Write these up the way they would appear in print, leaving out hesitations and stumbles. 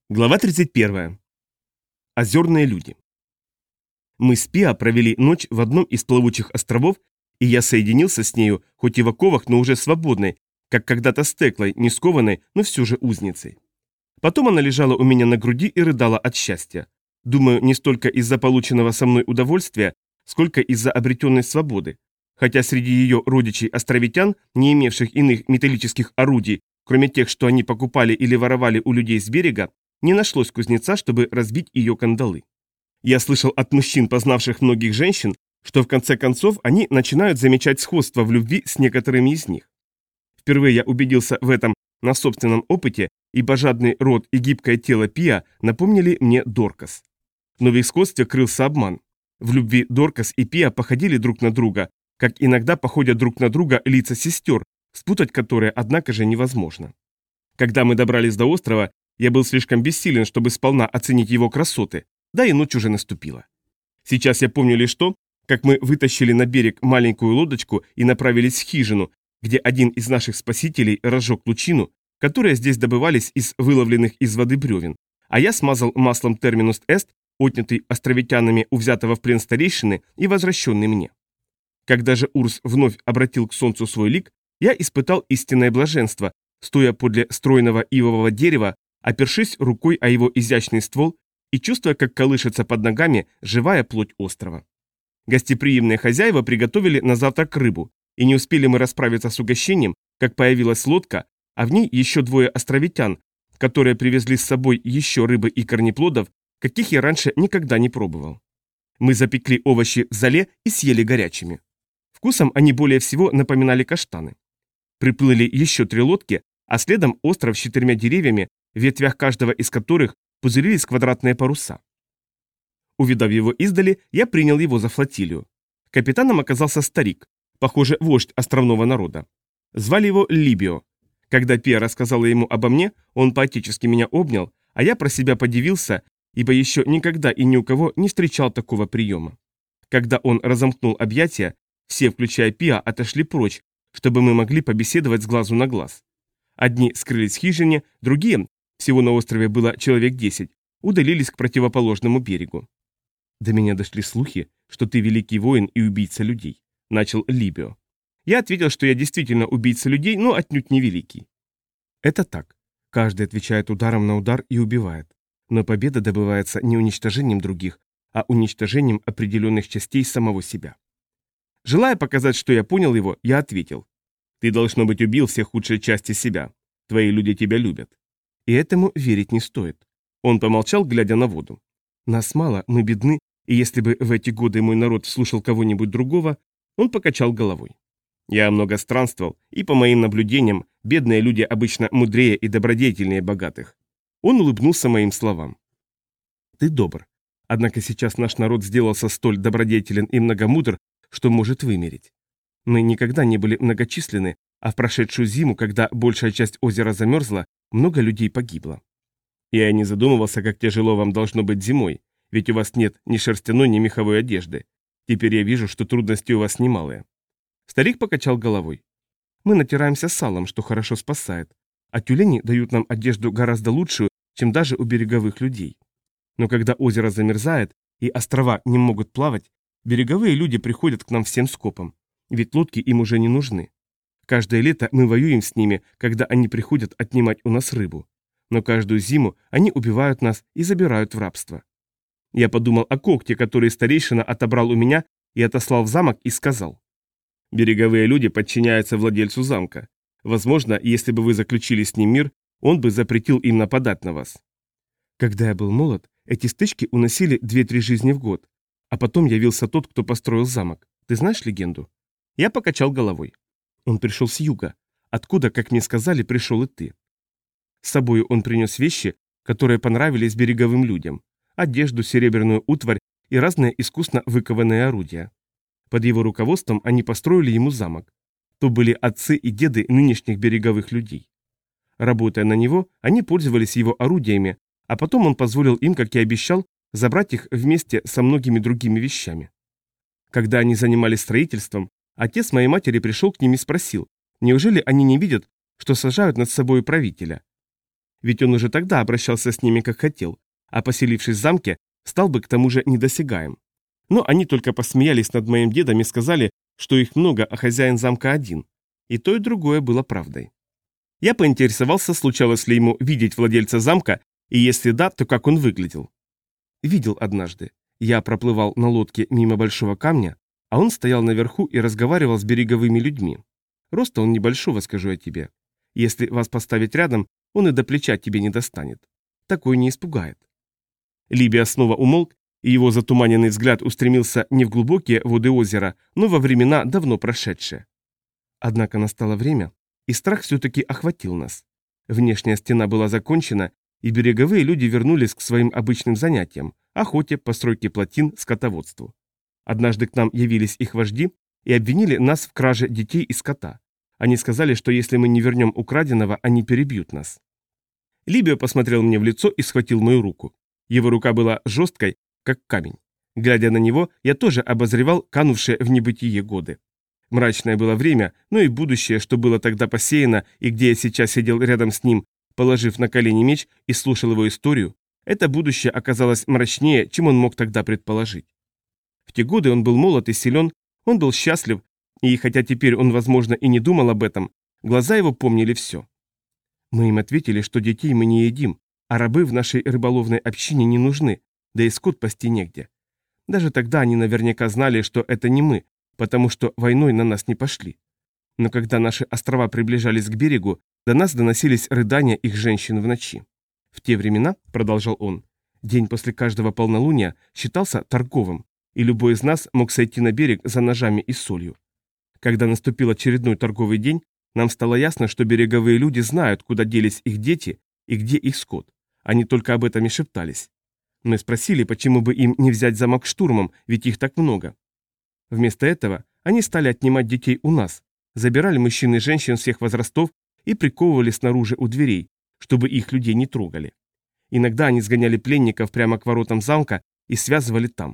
Глава 31. Озерные люди. Мы с Пиа провели ночь в одном из плавучих островов, и я соединился с нею, хоть и в оковах, но уже свободной, как когда-то с Теклой, не скованной, но все же узницей. Потом она лежала у меня на груди и рыдала от счастья. Думаю, не столько из-за полученного со мной удовольствия, сколько из-за обретенной свободы. Хотя среди ее родичей-островитян, не имевших иных металлических орудий, кроме тех, что они покупали или воровали у людей с берега, не нашлось кузнеца, чтобы разбить ее кандалы. Я слышал от мужчин, познавших многих женщин, что в конце концов они начинают замечать сходство в любви с некоторыми из них. Впервые я убедился в этом на собственном опыте, ибо жадный рот и гибкое тело Пиа напомнили мне Доркас. Но в их сходстве крылся обман. В любви Доркас и Пиа походили друг на друга, как иногда походят друг на друга лица сестер, спутать которые, однако же, невозможно. Когда мы добрались до острова, я был слишком бессилен, чтобы сполна оценить его красоты, да и ночь уже наступила. Сейчас я помню лишь то, как мы вытащили на берег маленькую лодочку и направились в хижину, где один из наших спасителей разжег лучину, которые здесь добывались из выловленных из воды бревен, а я смазал маслом терминус эст, отнятый островитянами у взятого в плен старейшины и возвращенный мне. Когда же Урс вновь обратил к солнцу свой лик, я испытал истинное блаженство, стоя подле стройного ивового дерева, опершись рукой о его изящный ствол и чувствуя, как колышется под ногами живая плоть острова. Гостеприимные хозяева приготовили на завтрак рыбу, и не успели мы расправиться с угощением, как появилась лодка, а в ней еще двое островитян, которые привезли с собой еще рыбы и корнеплодов, каких я раньше никогда не пробовал. Мы запекли овощи в золе и съели горячими. Вкусом они более всего напоминали каштаны. Приплыли еще 3 лодки, а следом остров с 4 деревьями, в ветвях каждого из которых пузырились квадратные паруса. Увидав его издали, я принял его за флотилию. Капитаном оказался старик, похоже, вождь островного народа. Звали его Либио. Когда Пиа рассказала ему обо мне, он поотечески меня обнял, а я про себя подивился, ибо еще никогда и ни у кого не встречал такого приема. Когда он разомкнул объятия, все, включая Пиа, отошли прочь, чтобы мы могли побеседовать с глазу на глаз. Одни скрылись в хижине, другие, всего на острове было человек 10, удалились к противоположному берегу. До меня дошли слухи, что ты великий воин и убийца людей, начал Либио. Я ответил, что я действительно убийца людей, но отнюдь не великий. Это так. Каждый отвечает ударом на удар и убивает. Но победа добывается не уничтожением других, а уничтожением определенных частей самого себя. Желая показать, что я понял его, я ответил. Ты, должно быть, убил все худшие части себя. Твои люди тебя любят. И этому верить не стоит. Он помолчал, глядя на воду. Нас мало, мы бедны, и если бы в эти годы мой народ слушал кого-нибудь другого, он покачал головой. Я много странствовал, и по моим наблюдениям, бедные люди обычно мудрее и добродетельнее богатых. Он улыбнулся моим словам. Ты добр. Однако сейчас наш народ сделался столь добродетелен и многомудр, что может вымереть. Мы никогда не были многочисленны, а в прошедшую зиму, когда большая часть озера замерзла, много людей погибло. Я не задумывался, как тяжело вам должно быть зимой, ведь у вас нет ни шерстяной, ни меховой одежды. Теперь я вижу, что трудности у вас немалые. Старик покачал головой. Мы натираемся салом, что хорошо спасает, а тюлени дают нам одежду гораздо лучшую, чем даже у береговых людей. Но когда озеро замерзает и острова не могут плавать, береговые люди приходят к нам всем скопом, ведь лодки им уже не нужны. Каждое лето мы воюем с ними, когда они приходят отнимать у нас рыбу. Но каждую зиму они убивают нас и забирают в рабство. Я подумал о когте, который старейшина отобрал у меня и отослал в замок, и сказал. Береговые люди подчиняются владельцу замка. Возможно, если бы вы заключили с ним мир, он бы запретил им нападать на вас. Когда я был молод, эти стычки уносили 2-3 жизни в год, а потом явился тот, кто построил замок. Ты знаешь легенду? Я покачал головой. Он пришел с юга, откуда, как мне сказали, пришел и ты. С собой он принес вещи, которые понравились береговым людям. Одежду, серебряную утварь и разные искусно выкованные орудия. Под его руководством они построили ему замок. То были отцы и деды нынешних береговых людей. Работая на него, они пользовались его орудиями, а потом он позволил им, как и обещал, забрать их вместе со многими другими вещами. Когда они занимались строительством, отец моей матери пришел к ним и спросил, неужели они не видят, что сажают над собой правителя? Ведь он уже тогда обращался с ними как хотел, а поселившись в замке, стал бы к тому же недосягаем. Но они только посмеялись над моим дедом и сказали, что их много, а хозяин замка один. И то, и другое было правдой. Я поинтересовался, случалось ли ему видеть владельца замка, и если да, то как он выглядел. Видел однажды. Я проплывал на лодке мимо большого камня, а он стоял наверху и разговаривал с береговыми людьми. Роста он небольшого, скажу я тебе. Если вас поставить рядом, он и до плеча тебе не достанет. Такой не испугает. Либия снова умолк, и его затуманенный взгляд устремился не в глубокие воды озера, но во времена, давно прошедшие. Однако настало время, и страх все-таки охватил нас. Внешняя стена была закончена, и береговые люди вернулись к своим обычным занятиям – охоте, постройке плотин, скотоводству. Однажды к нам явились их вожди и обвинили нас в краже детей и скота. Они сказали, что если мы не вернем украденного, они перебьют нас. Либио посмотрел мне в лицо и схватил мою руку. Его рука была жесткой, как камень. Глядя на него, я тоже обозревал канувшие в небытие годы. Мрачное было время, но и будущее, что было тогда посеяно, и где я сейчас сидел рядом с ним, положив на колени меч и слушал его историю, это будущее оказалось мрачнее, чем он мог тогда предположить. В те годы он был молод и силен, он был счастлив, и хотя теперь он, возможно, и не думал об этом, глаза его помнили все. Мы им ответили, что детей мы не едим, а рабы в нашей рыболовной общине не нужны, да и скот пасти негде. Даже тогда они наверняка знали, что это не мы, потому что войной на нас не пошли. Но когда наши острова приближались к берегу, до нас доносились рыдания их женщин в ночи. В те времена, продолжал он, день после каждого полнолуния считался торговым, и любой из нас мог сойти на берег за ножами и солью. Когда наступил очередной торговый день, нам стало ясно, что береговые люди знают, куда делись их дети и где их скот. Они только об этом и шептались. Мы спросили, почему бы им не взять замок штурмом, ведь их так много. Вместо этого они стали отнимать детей у нас, забирали мужчин и женщин всех возрастов и приковывали снаружи у дверей, чтобы их людей не трогали. Иногда они сгоняли пленников прямо к воротам замка и связывали там.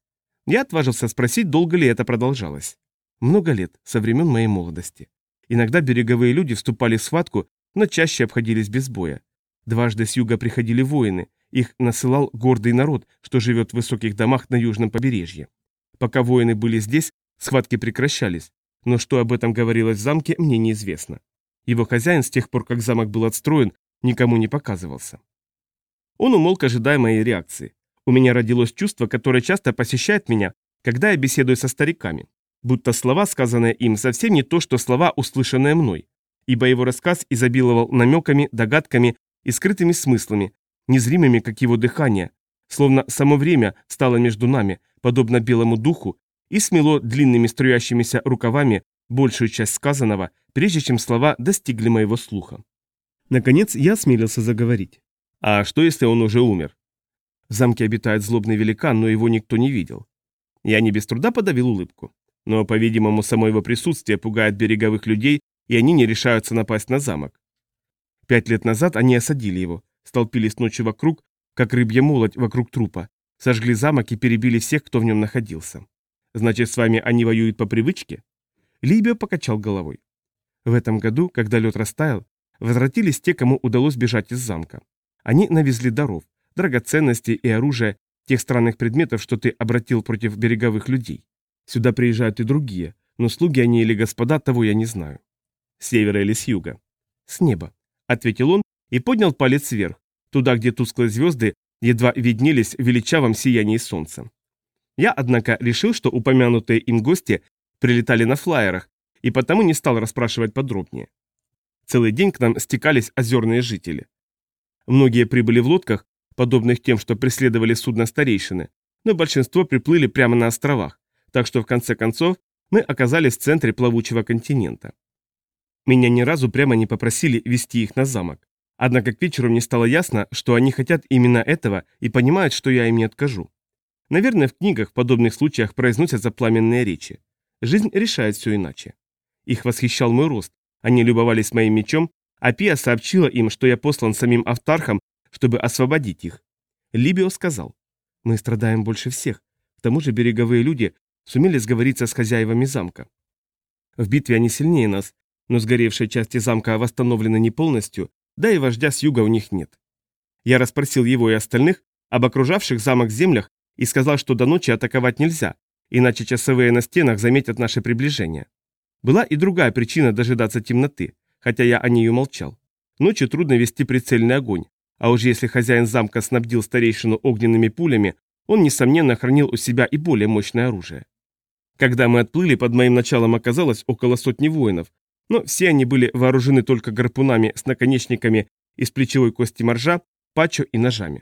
Я отважился спросить, долго ли это продолжалось. Много лет, со времен моей молодости. Иногда береговые люди вступали в схватку, но чаще обходились без боя. Дважды с юга приходили воины, их насылал гордый народ, что живет в высоких домах на южном побережье. Пока воины были здесь, схватки прекращались, но что об этом говорилось в замке, мне неизвестно. Его хозяин с тех пор, как замок был отстроен, никому не показывался. Он умолк, ожидая моей реакции. У меня родилось чувство, которое часто посещает меня, когда я беседую со стариками. Будто слова, сказанные им, совсем не то, что слова, услышанные мной. Ибо его рассказ изобиловал намеками, догадками и скрытыми смыслами, незримыми, как его дыхание, словно само время стало между нами, подобно белому духу, и смело длинными струящимися рукавами большую часть сказанного, прежде чем слова достигли моего слуха. Наконец я осмелился заговорить. А что, если он уже умер? В замке обитает злобный великан, но его никто не видел. Я не без труда подавил улыбку. Но, по-видимому, само его присутствие пугает береговых людей, и они не решаются напасть на замок. 5 лет назад они осадили его, столпились ночью вокруг, как рыбья молоть вокруг трупа, сожгли замок и перебили всех, кто в нем находился. Значит, с вами они воюют по привычке? Либио покачал головой. В этом году, когда лед растаял, возвратились те, кому удалось бежать из замка. Они навезли даров, драгоценностей и оружия, тех странных предметов, что ты обратил против береговых людей. Сюда приезжают и другие, но слуги они или господа, того я не знаю. С севера или с юга? С неба, ответил он и поднял палец вверх, туда, где тусклые звезды едва виднелись в величавом сиянии солнца. Я, однако, решил, что упомянутые им гости прилетали на флайерах, и потому не стал расспрашивать подробнее. Целый день к нам стекались озерные жители. Многие прибыли в лодках, подобных тем, что преследовали судно старейшины, но большинство приплыли прямо на островах, так что в конце концов мы оказались в центре плавучего континента. Меня ни разу прямо не попросили вести их на замок. Однако к вечеру мне стало ясно, что они хотят именно этого и понимают, что я им не откажу. Наверное, в книгах в подобных случаях произносятся пламенные речи. Жизнь решает все иначе. Их восхищал мой рост, они любовались моим мечом, а Пиа сообщила им, что я послан самим Автархом, чтобы освободить их. Либио сказал: «Мы страдаем больше всех, к тому же береговые люди сумели сговориться с хозяевами замка. В битве они сильнее нас, но сгоревшие части замка восстановлены не полностью, да и вождя с юга у них нет. Я расспросил его и остальных об окружавших замок землях и сказал, что до ночи атаковать нельзя, иначе часовые на стенах заметят наше приближение. Была и другая причина дожидаться темноты, хотя я о ней умолчал. Ночью трудно вести прицельный огонь, а уж если хозяин замка снабдил старейшину огненными пулями, он, несомненно, хранил у себя и более мощное оружие. Когда мы отплыли, под моим началом оказалось около сотни воинов, но все они были вооружены только гарпунами с наконечниками из плечевой кости моржа, пачо и ножами.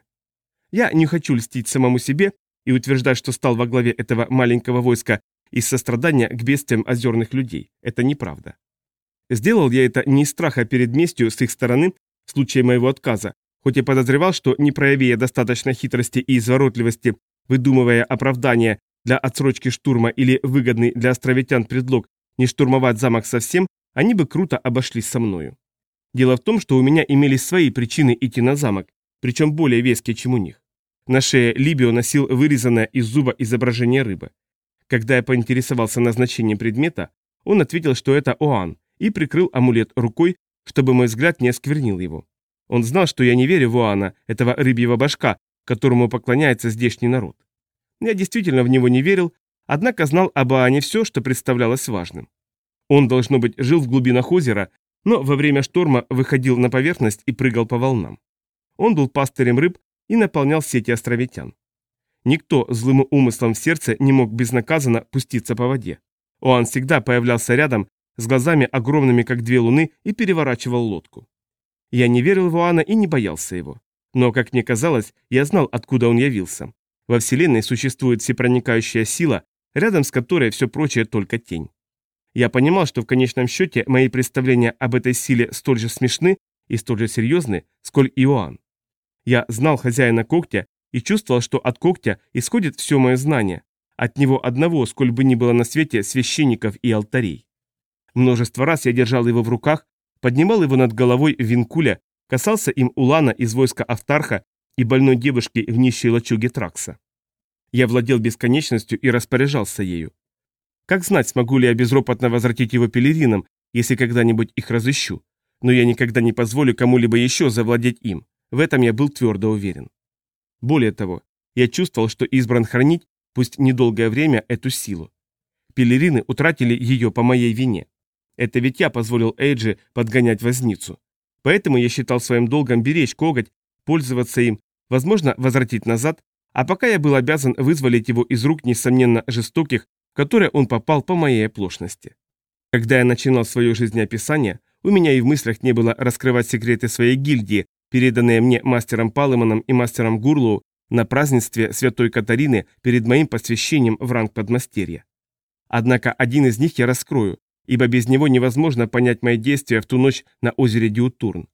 Я не хочу льстить самому себе и утверждать, что стал во главе этого маленького войска из сострадания к бедствиям озерных людей. Это неправда. Сделал я это не из страха перед местью с их стороны в случае моего отказа, хоть и подозревал, что, не проявив достаточно хитрости и изворотливости, выдумывая оправдания для отсрочки штурма или выгодный для островитян предлог не штурмовать замок совсем, они бы круто обошлись со мною. Дело в том, что у меня имелись свои причины идти на замок, причем более веские, чем у них. На шее Либио носил вырезанное из зуба изображение рыбы. Когда я поинтересовался назначением предмета, он ответил, что это Оан, и прикрыл амулет рукой, чтобы мой взгляд не осквернил его. Он знал, что я не верю в Оана, этого рыбьего башка, которому поклоняется здешний народ. Я действительно в него не верил, однако знал об Оане все, что представлялось важным. Он, должно быть, жил в глубинах озера, но во время шторма выходил на поверхность и прыгал по волнам. Он был пастырем рыб и наполнял сети островитян. Никто злым умыслом в сердце не мог безнаказанно пуститься по воде. Оан всегда появлялся рядом, с глазами огромными, как две луны, и переворачивал лодку. Я не верил в Оана и не боялся его. Но, как мне казалось, я знал, откуда он явился. Во Вселенной существует всепроникающая сила, рядом с которой все прочее только тень. Я понимал, что в конечном счете мои представления об этой силе столь же смешны и столь же серьезны, сколь и Оан. Я знал хозяина когтя и чувствовал, что от когтя исходит все мое знание, от него одного, сколь бы ни было на свете священников и алтарей. Множество раз я держал его в руках, поднимал его над головой в винкуле, касался им Улана из войска Автарха и больной девушки в нищей лачуге Тракса. Я владел бесконечностью и распоряжался ею. Как знать, смогу ли я безропотно возвратить его пелеринам, если когда-нибудь их разыщу, но я никогда не позволю кому-либо еще завладеть им, в этом я был твердо уверен. Более того, я чувствовал, что избран хранить, пусть недолгое время, эту силу. Пелерины утратили ее по моей вине. Это ведь я позволил Эйджи подгонять возницу. Поэтому я считал своим долгом беречь коготь, пользоваться им, возможно, возвратить назад, а пока я был обязан вызволить его из рук, несомненно, жестоких, в которые он попал по моей оплошности. Когда я начинал свое жизнеописание, у меня и в мыслях не было раскрывать секреты своей гильдии, переданные мне мастером Палеманом и мастером Гурлоу на празднестве Святой Катарины перед моим посвящением в ранг подмастерья. Однако один из них я раскрою, ибо без него невозможно понять мои действия в ту ночь на озере Диутурн.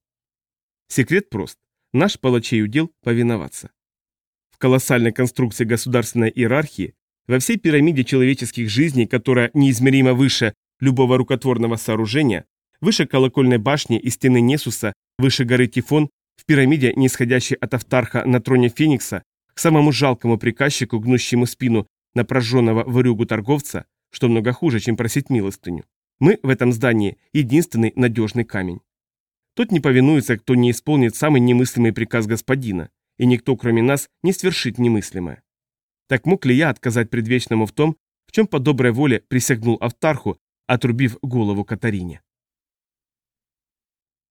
Секрет прост. Наш палачей удел повиноваться. В колоссальной конструкции государственной иерархии, во всей пирамиде человеческих жизней, которая неизмеримо выше любого рукотворного сооружения, выше колокольной башни и стены Несуса, выше горы Тифон, в пирамиде, нисходящей от Автарха на троне Феникса, к самому жалкому приказчику, гнущему спину на прожженного ворюгу торговца, что много хуже, чем просить милостыню. Мы в этом здании единственный надежный камень. Тот не повинуется, кто не исполнит самый немыслимый приказ господина, и никто, кроме нас, не свершит немыслимое. Так мог ли я отказать предвечному в том, в чем по доброй воле присягнул Автарху, отрубив голову Катарине?